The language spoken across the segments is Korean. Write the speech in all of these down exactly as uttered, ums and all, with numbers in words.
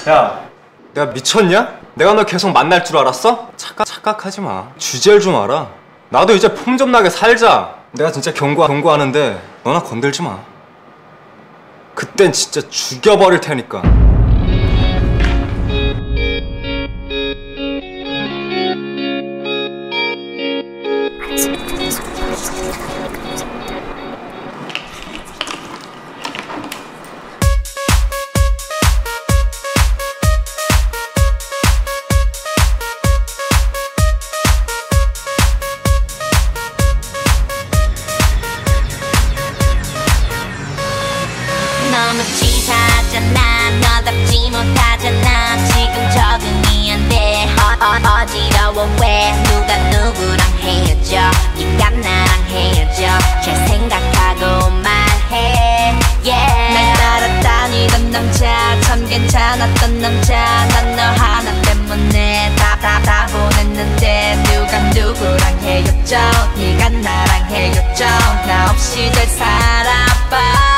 야, 내가 미쳤냐? 내가 너 계속 만날 줄 알았어? 착각, 착각하지 마. 주제를 좀 알아. 나도 이제 폼 좀 나게 살자. 내가 진짜 경고, 경고하는데 너나 건들지 마. 그땐 진짜 죽여버릴 테니까. 너무 치사하잖아. 너답지 못하잖아. 지금 적응이 안 돼. 어, 어, 어지러워. 왜 누가 누구랑 헤어져? 네가 나랑 헤어져. 잘 생각하고 말해. yeah. 날 따라다니던 남자 참 괜찮았던 남자. 난 너 하나 때문에 다 다 다 보냈는데 누가 누구랑 헤어져? 네가 나랑 헤어져. 나 없이 잘 살아봐.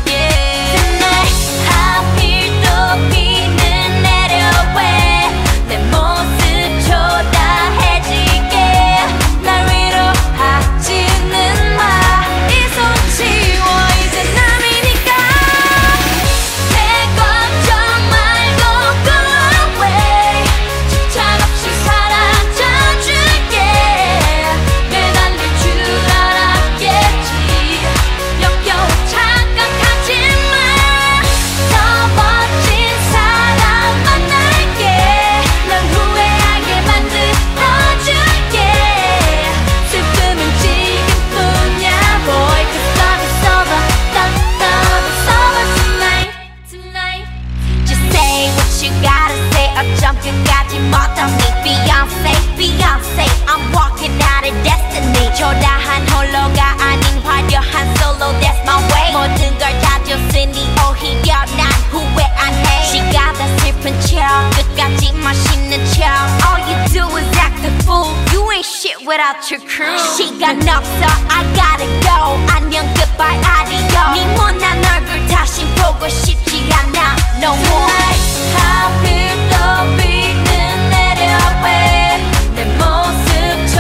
끝까지 못한 니 Beyonce, Beyonce I'm walking out of destiny 초라한 홀로가 아닌 화려한 solo That's my way 모든 걸 다 줬으니 오히려 난 후회 안 해 시가다 슬픈 척 끝까지 멋있는 척 All you do is act a fool You ain't shit without your crew 시간 없어 I gotta go 안녕 goodbye adios 네 못난 얼굴 다시 보고 싶지 않아 No more 하필 또 비는 내려왜 내 모습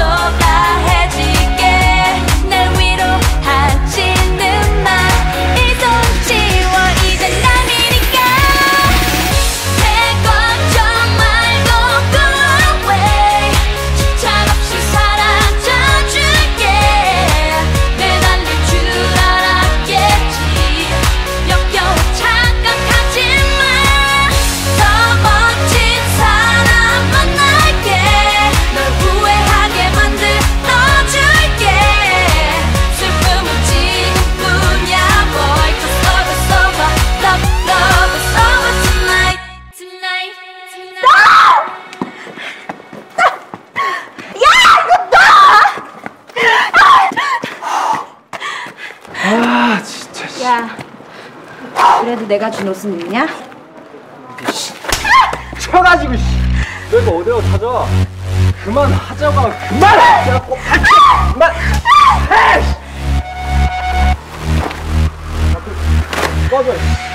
초라해지게 날 위로하지는 마 이 손 지워 이제 남이니까 내 걱정 말고 go away 칭찬 없이 사라져줄게 매달릴 줄 알았겠지 역겨워 착각하지마 더 멋진 사람 만날게 널 후회하게 만들어줄게 슬픔은 지금뿐이야 boy Cause love is over Love, love is over tonight Tonight, tonight 아, 진짜. 야, 그래도 내가 준 옷은 있냐? 쳐가지고 씨. 내가 어디로 찾아? 그만하자고. 그만해. 내가 꼭 할게. 그만. 해. 꺼져.